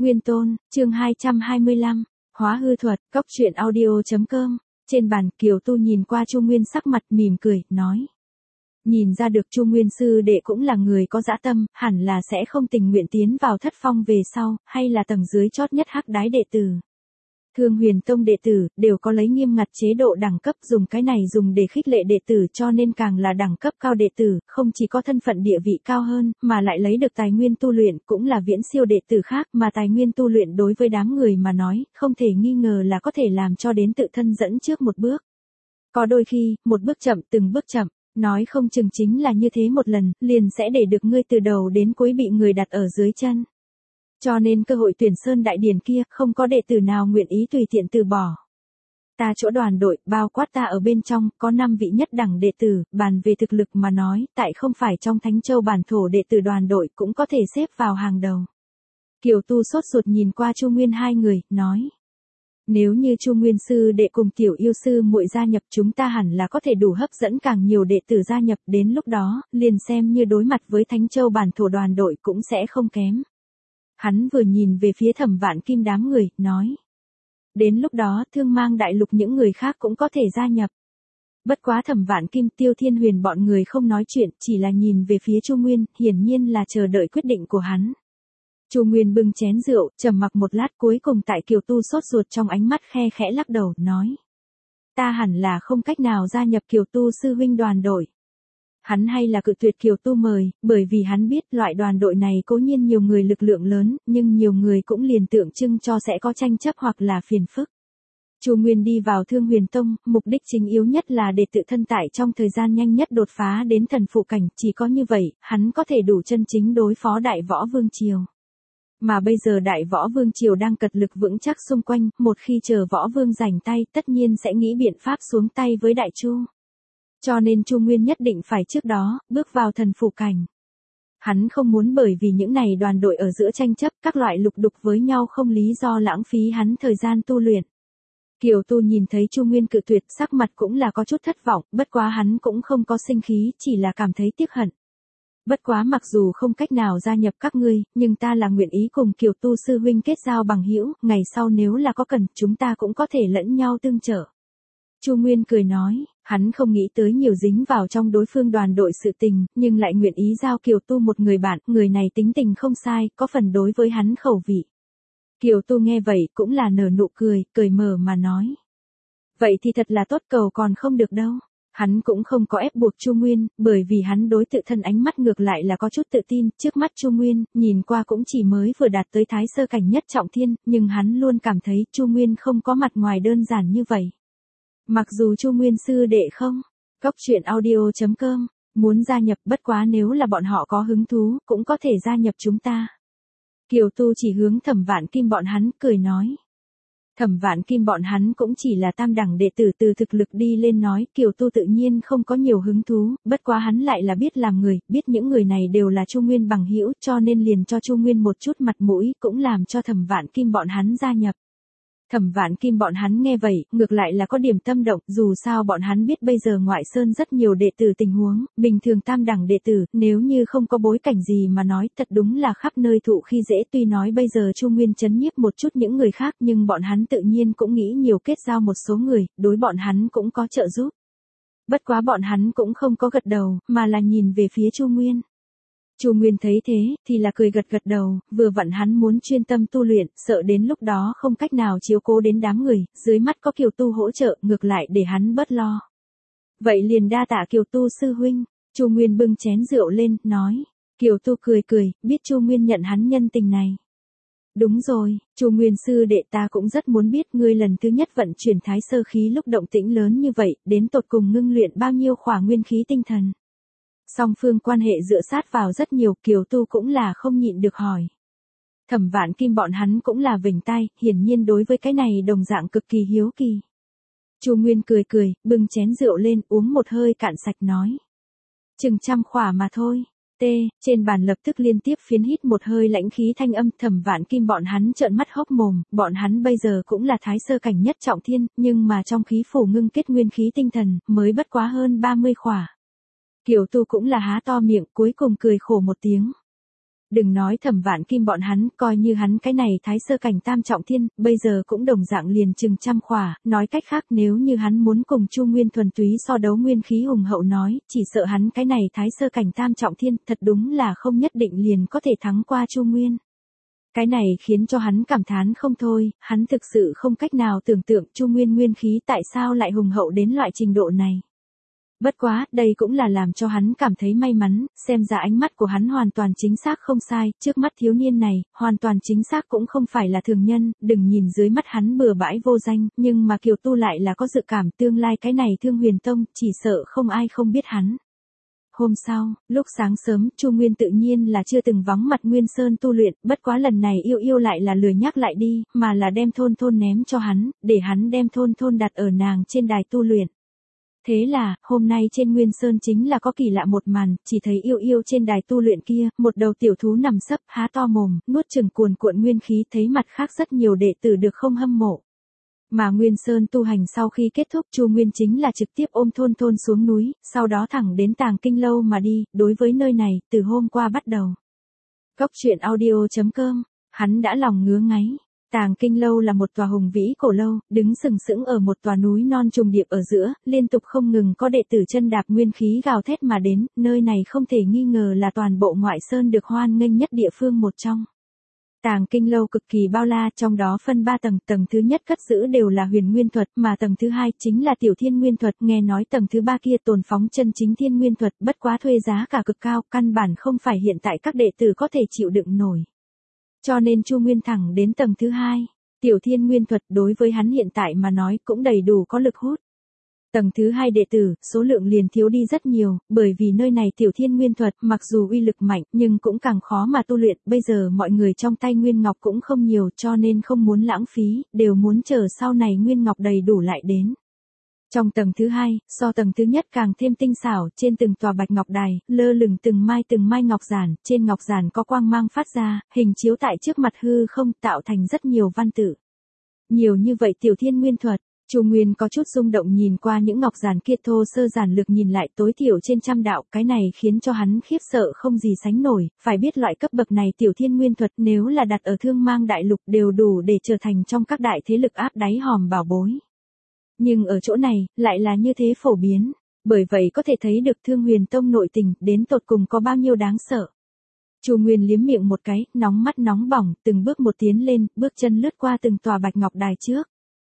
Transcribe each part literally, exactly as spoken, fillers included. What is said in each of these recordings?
Nguyên Tôn, chương hai trăm hai mươi lăm, hóa hư thuật, cốc truyện audio.com, trên bàn Kiều Tu nhìn qua Chu Nguyên sắc mặt mỉm cười, nói. Nhìn ra được Chu Nguyên sư đệ cũng là người có dã tâm, hẳn là sẽ không tình nguyện tiến vào thất phong về sau, hay là tầng dưới chót nhất hắc đái đệ tử. Thương Huyền Tông đệ tử, đều có lấy nghiêm ngặt chế độ đẳng cấp, dùng cái này dùng để khích lệ đệ tử, cho nên càng là đẳng cấp cao đệ tử, không chỉ có thân phận địa vị cao hơn, mà lại lấy được tài nguyên tu luyện, cũng là viễn siêu đệ tử khác, mà tài nguyên tu luyện đối với đám người mà nói, không thể nghi ngờ là có thể làm cho đến tự thân dẫn trước một bước. Có đôi khi, một bước chậm từng bước chậm, nói không chừng chính là như thế một lần, liền sẽ để được ngươi từ đầu đến cuối bị người đặt ở dưới chân. Cho nên cơ hội tuyển sơn đại điển kia, không có đệ tử nào nguyện ý tùy tiện từ bỏ. Ta chỗ đoàn đội, bao quát ta ở bên trong, có năm vị nhất đẳng đệ tử, bàn về thực lực mà nói, tại không phải trong Thánh Châu bản thổ đệ tử đoàn đội cũng có thể xếp vào hàng đầu. Kiều Tu sốt ruột nhìn qua Chu Nguyên hai người, nói. Nếu như Chu Nguyên sư đệ cùng tiểu yêu sư muội gia nhập, chúng ta hẳn là có thể đủ hấp dẫn càng nhiều đệ tử gia nhập, đến lúc đó, liền xem như đối mặt với Thánh Châu bản thổ đoàn đội cũng sẽ không kém. Hắn vừa nhìn về phía Thẩm Vạn Kim đám người, nói. Đến lúc đó, Thương Mang đại lục những người khác cũng có thể gia nhập. Bất quá Thẩm Vạn Kim, Tiêu Thiên Huyền bọn người không nói chuyện, chỉ là nhìn về phía Chu Nguyên, hiển nhiên là chờ đợi quyết định của hắn. Chu Nguyên bưng chén rượu, trầm mặc một lát, cuối cùng tại Kiều Tu sốt ruột trong ánh mắt khe khẽ lắc đầu, nói. Ta hẳn là không cách nào gia nhập Kiều Tu sư huynh đoàn đội. Hắn hay là cự tuyệt Kiều Tu mời, bởi vì hắn biết loại đoàn đội này cố nhiên nhiều người lực lượng lớn, nhưng nhiều người cũng liền tượng trưng cho sẽ có tranh chấp hoặc là phiền phức. Chu Nguyên đi vào Thương Huyền Tông, mục đích chính yếu nhất là để tự thân tại trong thời gian nhanh nhất đột phá đến thần phụ cảnh, chỉ có như vậy, hắn có thể đủ chân chính đối phó Đại Võ Vương Triều. Mà bây giờ Đại Võ Vương Triều đang cật lực vững chắc xung quanh, một khi chờ Võ Vương rảnh tay, tất nhiên sẽ nghĩ biện pháp xuống tay với Đại Chu. Cho nên Chu Nguyên nhất định phải trước đó, bước vào thần phủ cảnh. Hắn không muốn bởi vì những này đoàn đội ở giữa tranh chấp, các loại lục đục với nhau không lý do lãng phí hắn thời gian tu luyện. Kiều Tu nhìn thấy Chu Nguyên cự tuyệt, sắc mặt cũng là có chút thất vọng, bất quá hắn cũng không có sinh khí, chỉ là cảm thấy tiếc hận. Bất quá mặc dù không cách nào gia nhập các ngươi, nhưng ta là nguyện ý cùng Kiều Tu sư huynh kết giao bằng hữu, ngày sau nếu là có cần, chúng ta cũng có thể lẫn nhau tương trợ. Chu Nguyên cười nói, hắn không nghĩ tới nhiều dính vào trong đối phương đoàn đội sự tình, nhưng lại nguyện ý giao Kiều Tu một người bạn, người này tính tình không sai, có phần đối với hắn khẩu vị. Kiều Tu nghe vậy cũng là nở nụ cười, cười mở mà nói. Vậy thì thật là tốt, cầu còn không được đâu. Hắn cũng không có ép buộc Chu Nguyên, bởi vì hắn đối tự thân ánh mắt ngược lại là có chút tự tin, trước mắt Chu Nguyên, nhìn qua cũng chỉ mới vừa đạt tới thái sơ cảnh nhất trọng thiên, nhưng hắn luôn cảm thấy Chu Nguyên không có mặt ngoài đơn giản như vậy. Mặc dù Chu Nguyên sư đệ không, cốc truyện audio.com, muốn gia nhập, bất quá nếu là bọn họ có hứng thú, cũng có thể gia nhập chúng ta. Kiều Tu chỉ hướng Thẩm Vạn Kim bọn hắn, cười nói. Thẩm Vạn Kim bọn hắn cũng chỉ là tam đẳng đệ tử, từ thực lực đi lên nói, Kiều Tu tự nhiên không có nhiều hứng thú, bất quá hắn lại là biết làm người, biết những người này đều là Chu Nguyên bằng hữu, cho nên liền cho Chu Nguyên một chút mặt mũi, cũng làm cho Thẩm Vạn Kim bọn hắn gia nhập. Thẩm Vạn Kim bọn hắn nghe vậy, ngược lại là có điểm tâm động, dù sao bọn hắn biết bây giờ ngoại sơn rất nhiều đệ tử tình huống, bình thường tam đẳng đệ tử, nếu như không có bối cảnh gì mà nói, thật đúng là khắp nơi thụ khi dễ, tuy nói bây giờ Chu Nguyên chấn nhiếp một chút những người khác, nhưng bọn hắn tự nhiên cũng nghĩ nhiều kết giao một số người, đối bọn hắn cũng có trợ giúp. Bất quá bọn hắn cũng không có gật đầu, mà là nhìn về phía Chu Nguyên. Chu Nguyên thấy thế, thì là cười gật gật đầu, vừa vặn hắn muốn chuyên tâm tu luyện, sợ đến lúc đó không cách nào chiếu cố đến đám người, dưới mắt có Kiều Tu hỗ trợ, ngược lại để hắn bớt lo. Vậy liền đa tạ Kiều Tu sư huynh, Chu Nguyên bưng chén rượu lên, nói. Kiều Tu cười cười, biết Chu Nguyên nhận hắn nhân tình này. Đúng rồi, Chu Nguyên sư đệ, ta cũng rất muốn biết ngươi lần thứ nhất vận chuyển thái sơ khí lúc động tĩnh lớn như vậy, đến tột cùng ngưng luyện bao nhiêu khỏa nguyên khí tinh thần. Song phương quan hệ dựa sát vào rất nhiều, Kiều Tu cũng là không nhịn được hỏi. Thẩm Vạn Kim bọn hắn cũng là vểnh tai, hiển nhiên đối với cái này đồng dạng cực kỳ hiếu kỳ. Chu Nguyên cười cười, bưng chén rượu lên, uống một hơi cạn sạch nói. Chừng trăm khỏa mà thôi. T, trên bàn lập tức liên tiếp phiến hít một hơi lãnh khí thanh âm. Thẩm Vạn Kim bọn hắn trợn mắt hốc mồm, bọn hắn bây giờ cũng là thái sơ cảnh nhất trọng thiên, nhưng mà trong khí phủ ngưng kết nguyên khí tinh thần, mới bất quá hơn ba mươi khỏa. Kiều Tu cũng là há to miệng, cuối cùng cười khổ một tiếng. Đừng nói Thẩm Vạn Kim bọn hắn, coi như hắn cái này thái sơ cảnh tam trọng thiên, bây giờ cũng đồng dạng liền chừng trăm khỏa, nói cách khác nếu như hắn muốn cùng Chu Nguyên thuần túy so đấu nguyên khí hùng hậu nói, chỉ sợ hắn cái này thái sơ cảnh tam trọng thiên, thật đúng là không nhất định liền có thể thắng qua Chu Nguyên. Cái này khiến cho hắn cảm thán không thôi, hắn thực sự không cách nào tưởng tượng Chu Nguyên nguyên khí tại sao lại hùng hậu đến loại trình độ này. Bất quá, đây cũng là làm cho hắn cảm thấy may mắn, xem ra ánh mắt của hắn hoàn toàn chính xác không sai, trước mắt thiếu niên này, hoàn toàn chính xác cũng không phải là thường nhân, đừng nhìn dưới mắt hắn bừa bãi vô danh, nhưng mà Kiều Tu lại là có dự cảm tương lai cái này Thương Huyền Tông, chỉ sợ không ai không biết hắn. Hôm sau, lúc sáng sớm, Chu Nguyên tự nhiên là chưa từng vắng mặt Nguyên Sơn tu luyện, bất quá lần này yêu yêu lại là lười nhắc lại đi, mà là đem thôn thôn ném cho hắn, để hắn đem thôn thôn đặt ở nàng trên đài tu luyện. Thế là, hôm nay trên Nguyên Sơn chính là có kỳ lạ một màn, chỉ thấy yêu yêu trên đài tu luyện kia, một đầu tiểu thú nằm sấp, há to mồm, nuốt chừng cuồn cuộn nguyên khí, thấy mặt khác rất nhiều đệ tử được không hâm mộ. Mà Nguyên Sơn tu hành sau khi kết thúc, Chu Nguyên chính là trực tiếp ôm thôn thôn xuống núi, sau đó thẳng đến Tàng Kinh Lâu mà đi, đối với nơi này, từ hôm qua bắt đầu. Cốc truyện audio chấm com, hắn đã lòng ngứa ngáy. Tàng Kinh Lâu là một tòa hùng vĩ cổ lâu, đứng sừng sững ở một tòa núi non trùng điệp ở giữa, liên tục không ngừng có đệ tử chân đạp nguyên khí gào thét mà đến, nơi này không thể nghi ngờ là toàn bộ ngoại sơn được hoan nghênh nhất địa phương một trong. Tàng Kinh Lâu cực kỳ bao la, trong đó phân ba tầng, tầng thứ nhất cất giữ đều là huyền nguyên thuật, mà tầng thứ hai chính là tiểu thiên nguyên thuật, nghe nói tầng thứ ba kia tồn phóng chân chính thiên nguyên thuật, bất quá thuê giá cả cực cao, căn bản không phải hiện tại các đệ tử có thể chịu đựng nổi. Cho nên Chu Nguyên thẳng đến tầng thứ hai, tiểu thiên nguyên thuật đối với hắn hiện tại mà nói cũng đầy đủ có lực hút. Tầng thứ hai đệ tử, số lượng liền thiếu đi rất nhiều, bởi vì nơi này tiểu thiên nguyên thuật mặc dù uy lực mạnh nhưng cũng càng khó mà tu luyện, bây giờ mọi người trong tay nguyên ngọc cũng không nhiều cho nên không muốn lãng phí, đều muốn chờ sau này nguyên ngọc đầy đủ lại đến. Trong tầng thứ hai, so tầng thứ nhất càng thêm tinh xảo, trên từng tòa bạch ngọc đài, lơ lửng từng mai từng mai ngọc giản, trên ngọc giản có quang mang phát ra, hình chiếu tại trước mặt hư không tạo thành rất nhiều văn tự. Nhiều như vậy tiểu thiên nguyên thuật, Chu Nguyên có chút rung động nhìn qua những ngọc giản kia thô sơ giản lược nhìn lại tối thiểu trên trăm đạo, cái này khiến cho hắn khiếp sợ không gì sánh nổi, phải biết loại cấp bậc này tiểu thiên nguyên thuật nếu là đặt ở Thương Mang đại lục đều đủ để trở thành trong các đại thế lực áp đáy hòm bảo bối. Nhưng ở chỗ này, lại là như thế phổ biến, bởi vậy có thể thấy được Thương Huyền Tông nội tình đến tột cùng có bao nhiêu đáng sợ. Chu Nguyên liếm miệng một cái, nóng mắt nóng bỏng, từng bước một tiến lên, bước chân lướt qua từng tòa bạch ngọc đài trước.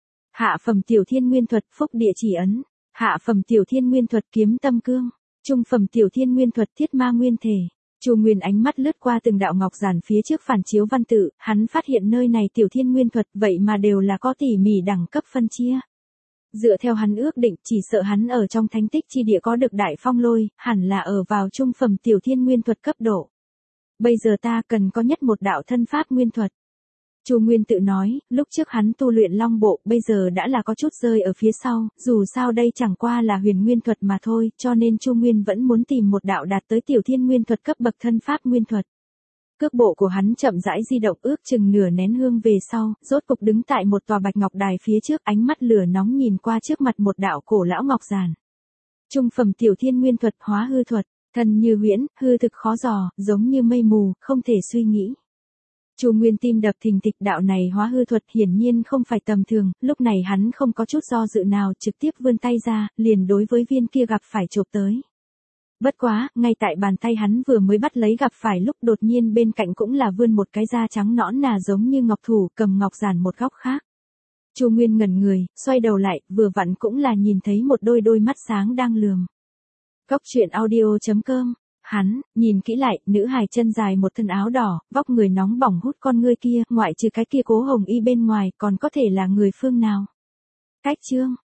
Hạ phẩm tiểu thiên nguyên thuật phúc địa chỉ ấn, hạ phẩm tiểu thiên nguyên thuật kiếm tâm cương, trung phẩm tiểu thiên nguyên thuật thiết ma nguyên thể. Chu Nguyên ánh mắt lướt qua từng đạo ngọc giản phía trước phản chiếu văn tự, hắn phát hiện nơi này tiểu thiên nguyên thuật vậy mà đều là có tỉ mỉ đẳng cấp phân chia. Dựa theo hắn ước định, chỉ sợ hắn ở trong thánh tích chi địa có được đại phong lôi, hẳn là ở vào trung phẩm tiểu thiên nguyên thuật cấp độ. Bây giờ ta cần có nhất một đạo thân pháp nguyên thuật. Chu Nguyên tự nói, lúc trước hắn tu luyện long bộ, bây giờ đã là có chút rơi ở phía sau, dù sao đây chẳng qua là huyền nguyên thuật mà thôi, cho nên Chu Nguyên vẫn muốn tìm một đạo đạt tới tiểu thiên nguyên thuật cấp bậc thân pháp nguyên thuật. Cước bộ của hắn chậm rãi di động ước chừng nửa nén hương về sau, rốt cục đứng tại một tòa bạch ngọc đài phía trước, ánh mắt lửa nóng nhìn qua trước mặt một đạo cổ lão ngọc giản. Trung phẩm tiểu thiên nguyên thuật hóa hư thuật, thân như huyễn, hư thực khó dò, giống như mây mù, không thể suy nghĩ. Chu Nguyên tim đập thình thịch, đạo này hóa hư thuật hiển nhiên không phải tầm thường, lúc này hắn không có chút do dự nào, trực tiếp vươn tay ra, liền đối với viên kia gặp phải chộp tới. Bất quá, ngay tại bàn tay hắn vừa mới bắt lấy gặp phải lúc đột nhiên bên cạnh cũng là vươn một cái da trắng nõn nà giống như ngọc thủ, cầm ngọc giản một góc khác. Chu Nguyên ngẩn người, xoay đầu lại, vừa vặn cũng là nhìn thấy một đôi đôi mắt sáng đang lườm. Cốc truyện audio chấm com, hắn, nhìn kỹ lại, nữ hài chân dài một thân áo đỏ, vóc người nóng bỏng hút con ngươi kia, ngoại trừ cái kia Cố Hồng Y bên ngoài, còn có thể là người phương nào. Cách chương